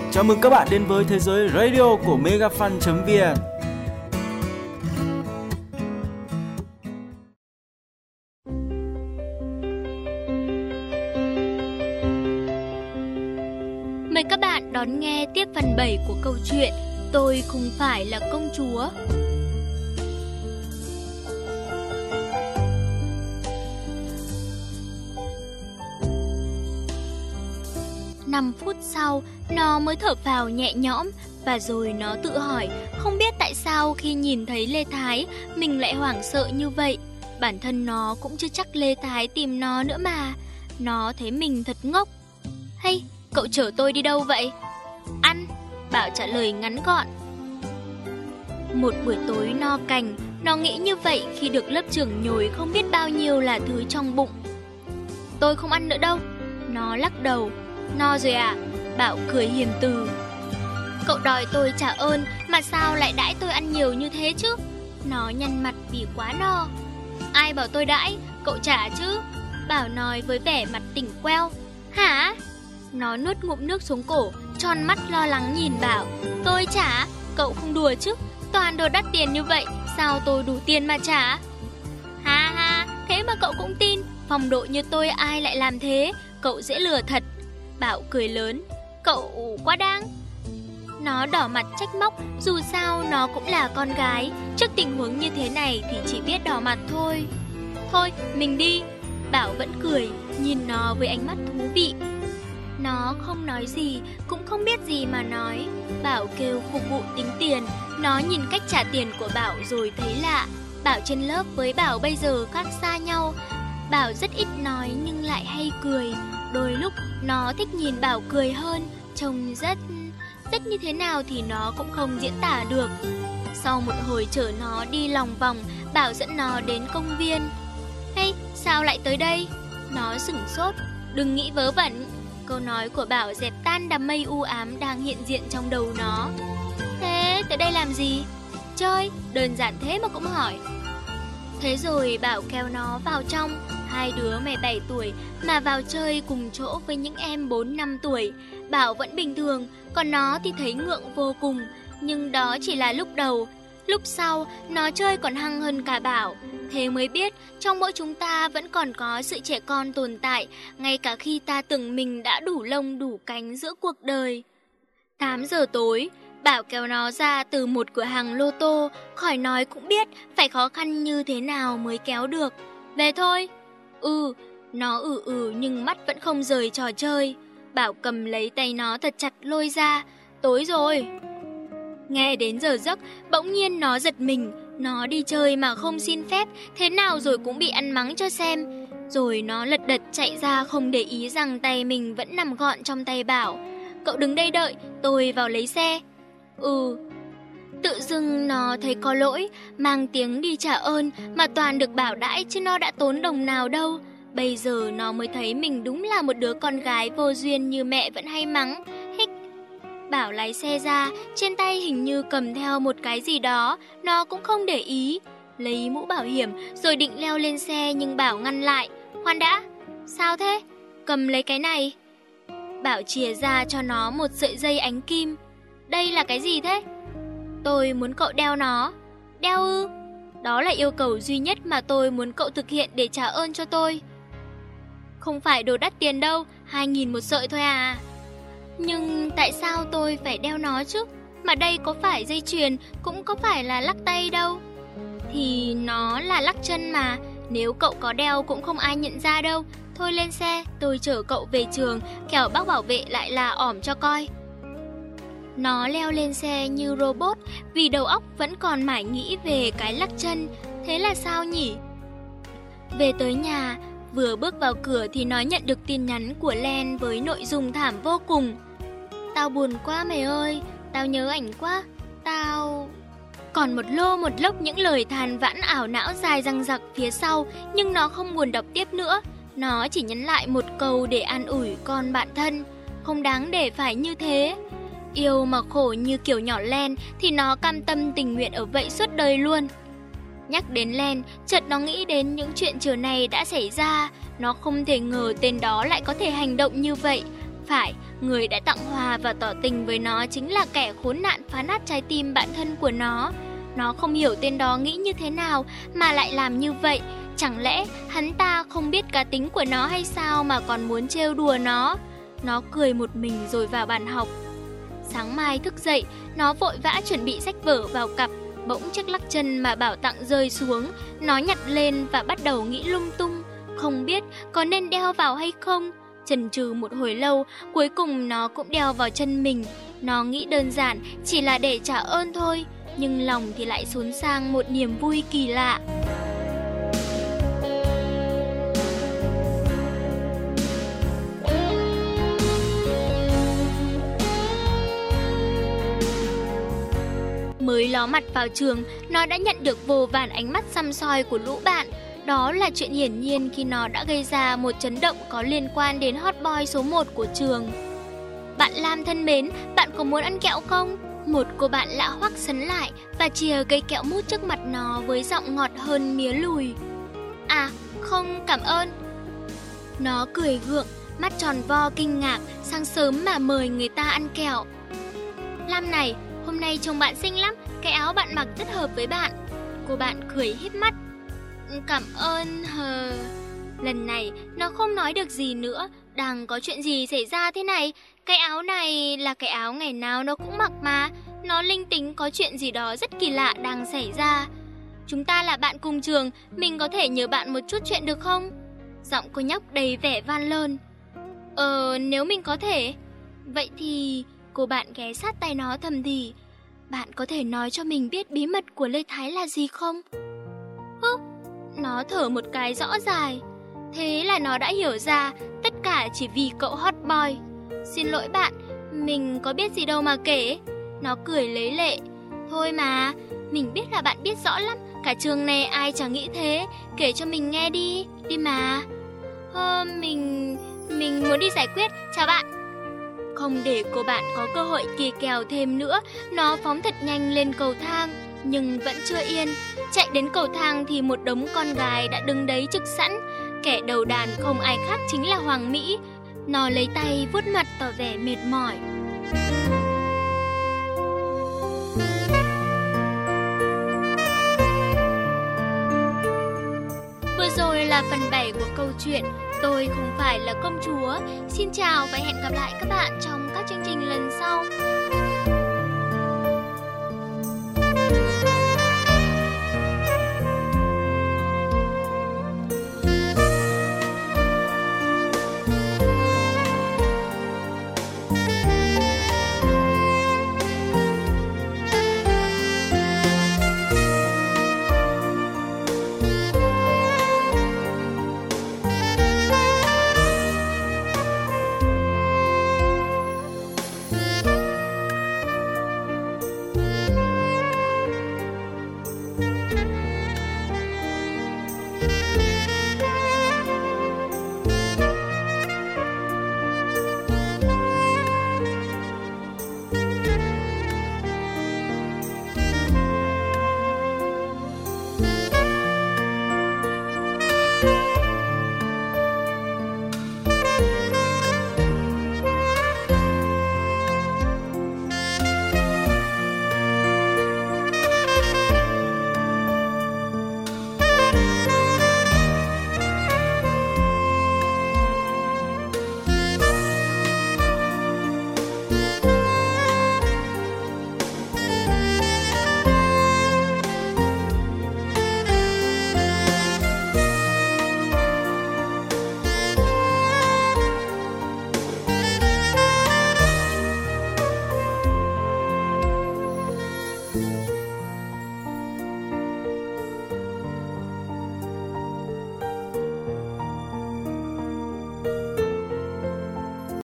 Chào mừng các bạn đến với thế giới radio của megafan.vn. Mời các bạn đón nghe tiếp phần 7 của câu chuyện Tôi không phải là công chúa. Năm phút sau, nó mới thở phào nhẹ nhõm và rồi nó tự hỏi không biết tại sao khi nhìn thấy Lê Thái mình lại hoảng sợ như vậy. Bản thân nó cũng chưa chắc Lê Thái tìm nó nữa mà. Nó thấy mình thật ngốc. Hay, cậu chở tôi đi đâu vậy? Ăn, Bảo trả lời ngắn gọn. Một buổi tối no cành, nó nghĩ như vậy khi được lớp trưởng nhồi không biết bao nhiêu là thứ trong bụng. Tôi không ăn nữa đâu. Nó lắc đầu. No rồi à? Bảo cười hiền từ. Cậu đòi tôi trả ơn mà sao lại đãi tôi ăn nhiều như thế chứ? Nó nhăn mặt vì quá no. Ai bảo tôi đãi, cậu trả chứ? Bảo nói với vẻ mặt tỉnh queo. Hả? Nó nuốt ngụm nước xuống cổ, tròn mắt lo lắng nhìn Bảo. Tôi trả? Cậu không đùa chứ? Toàn đồ đắt tiền như vậy, sao tôi đủ tiền mà trả? Ha ha, thế mà cậu cũng tin. Phong độ như tôi ai lại làm thế? Cậu dễ lừa thật. Bảo cười lớn. Cậu quá đáng. Nó đỏ mặt trách móc. Dù sao nó cũng là con gái. Trước tình huống như thế này thì chỉ biết đỏ mặt thôi. Thôi mình đi. Bảo vẫn cười, nhìn nó với ánh mắt thú vị. Nó không nói gì, cũng không biết gì mà nói. Bảo kêu phục vụ tính tiền. Nó nhìn cách trả tiền của Bảo rồi thấy lạ. Bảo trên lớp với Bảo bây giờ khác xa nhau. Bảo rất ít nói nhưng lại hay cười. Đôi lúc nó thích nhìn Bảo cười hơn. Trông rất như thế nào thì nó cũng không diễn tả được. Sau một hồi chở nó đi lòng vòng, Bảo dẫn nó đến công viên. Hey, sao lại tới đây? Nó sửng sốt. Đừng nghĩ vớ vẩn. Câu nói của Bảo dẹp tan đám mây u ám đang hiện diện trong đầu nó. Thế tới đây làm gì? Chơi, đơn giản thế mà cũng hỏi. Thế rồi Bảo kéo nó vào trong. Hai đứa 17 tuổi mà vào chơi cùng chỗ với những em 4-5 tuổi. Bảo vẫn bình thường, còn nó thì thấy ngượng vô cùng. Nhưng đó chỉ là lúc đầu. Lúc sau, nó chơi còn hăng hơn cả Bảo. Thế mới biết, trong mỗi chúng ta vẫn còn có sự trẻ con tồn tại, ngay cả khi ta tưởng mình đã đủ lông đủ cánh giữa cuộc đời. 8 giờ tối, Bảo kéo nó ra từ một cửa hàng lô tô, khỏi nói cũng biết phải khó khăn như thế nào mới kéo được. Về thôi. Nó nhưng mắt vẫn không rời trò chơi. Bảo cầm lấy tay nó thật chặt lôi ra. Tối rồi. Nghe đến giờ giấc, bỗng nhiên nó giật mình. Nó đi chơi mà không xin phép, thế nào rồi cũng bị ăn mắng cho xem. Rồi nó lật đật chạy ra không để ý rằng tay mình vẫn nằm gọn trong tay Bảo. Cậu đứng đây đợi, tôi vào lấy xe. Tự dưng nó thấy có lỗi, mang tiếng đi trả ơn mà toàn được Bảo đãi chứ nó đã tốn đồng nào đâu. Bây giờ nó mới thấy mình đúng là một đứa con gái vô duyên như mẹ vẫn hay mắng. Hích. Bảo lái xe ra, trên tay hình như cầm theo một cái gì đó, nó cũng không để ý. Lấy mũ bảo hiểm rồi định leo lên xe nhưng Bảo ngăn lại. Khoan đã, sao thế? Cầm lấy cái này. Bảo chìa ra cho nó một sợi dây ánh kim. Đây là cái gì thế? Tôi muốn cậu đeo nó. Đeo ư? Đó là yêu cầu duy nhất mà tôi muốn cậu thực hiện để trả ơn cho tôi. Không phải đồ đắt tiền đâu, 2.000 một sợi thôi à. Nhưng tại sao tôi phải đeo nó chứ? Mà đây có phải dây chuyền, cũng có phải là lắc tay đâu. Thì nó là lắc chân mà, nếu cậu có đeo cũng không ai nhận ra đâu. Thôi lên xe, tôi chở cậu về trường, kẻo bác bảo vệ lại là ỏm cho coi. Nó leo lên xe như robot vì đầu óc vẫn còn mải nghĩ về cái lắc chân. Thế là sao nhỉ? Về tới nhà, vừa bước vào cửa thì nó nhận được tin nhắn của Len với nội dung thảm vô cùng. Tao buồn quá mày ơi, tao nhớ ảnh quá, tao... Còn một lốc những lời than vãn ảo não dài dằng dặc phía sau, nhưng nó không buồn đọc tiếp nữa. Nó chỉ nhắn lại một câu để an ủi con bạn thân. Không đáng để phải như thế. Yêu mà khổ như kiểu nhỏ Len thì nó cam tâm tình nguyện ở vậy suốt đời luôn. Nhắc đến Len, chợt nó nghĩ đến những chuyện chiều này đã xảy ra. Nó không thể ngờ tên đó lại có thể hành động như vậy. phải, người đã tặng hoa và tỏ tình với nó chính là kẻ khốn nạn phá nát trái tim bạn thân của nó. Nó không hiểu tên đó nghĩ như thế nào mà lại làm như vậy. Chẳng lẽ hắn ta không biết cá tính của nó hay sao mà còn muốn trêu đùa nó? Nó cười một mình rồi vào bàn học. Sáng mai thức dậy, nó vội vã chuẩn bị sách vở vào cặp. Bỗng chiếc lắc chân mà Bảo tặng rơi xuống. Nó nhặt lên và bắt đầu nghĩ lung tung. Không biết có nên đeo vào hay không. Chần chừ một hồi lâu, cuối cùng nó cũng đeo vào chân mình. Nó nghĩ đơn giản chỉ là để trả ơn thôi, nhưng lòng thì lại xốn sang một niềm vui kỳ lạ. Mới ló mặt vào trường, nó đã nhận được vô vàn ánh mắt săm soi của lũ bạn. Đó là chuyện hiển nhiên khi nó đã gây ra một chấn động có liên quan đến hot boy số 1 của trường. Bạn Lam thân mến, bạn có muốn ăn kẹo không? Một cô bạn lạ hoắc sấn lại và chìa cây kẹo mút trước mặt nó với giọng ngọt hơn mía lùi. À, không, cảm ơn. Nó cười gượng, mắt tròn vo kinh ngạc, sáng sớm mà mời người ta ăn kẹo. Lam này, hôm nay trông bạn xinh lắm, cái áo bạn mặc rất hợp với bạn. Cô bạn cười híp mắt. Cảm ơn hờ. Lần này nó không nói được gì nữa. Đang có chuyện gì xảy ra thế này? Cái áo này là cái áo ngày nào nó cũng mặc mà. Nó linh tính có chuyện gì đó rất kỳ lạ đang xảy ra. Chúng ta là bạn cùng trường, mình có thể nhờ bạn một chút chuyện được không? Giọng cô nhóc đầy vẻ van lơn. Nếu mình có thể. Vậy thì cô bạn ghé sát tay nó thầm thì. Bạn có thể nói cho mình biết bí mật của Lê Thái là gì không? Nó thở một cái rõ dài. Thế là nó đã hiểu ra, tất cả chỉ vì cậu hot boy. Xin lỗi bạn, mình có biết gì đâu mà kể. Nó cười lấy lệ. Thôi mà, mình biết là bạn biết rõ lắm. Cả trường này ai chẳng nghĩ thế. Kể cho mình nghe đi, đi mà. Mình muốn đi giải quyết, chào bạn. Không để cô bạn có cơ hội kì kèo thêm nữa, nó phóng thật nhanh lên cầu thang. Nhưng vẫn chưa yên. Chạy đến cầu thang thì một đống con gái đã đứng đấy trực sẵn. Kẻ đầu đàn không ai khác chính là Hoàng Mỹ. Nó lấy tay vuốt mặt tỏ vẻ mệt mỏi. Vừa rồi là phần 7 của câu chuyện Tôi Không Phải Là Công Chúa. Xin chào và hẹn gặp lại các bạn trong các chương trình lần sau.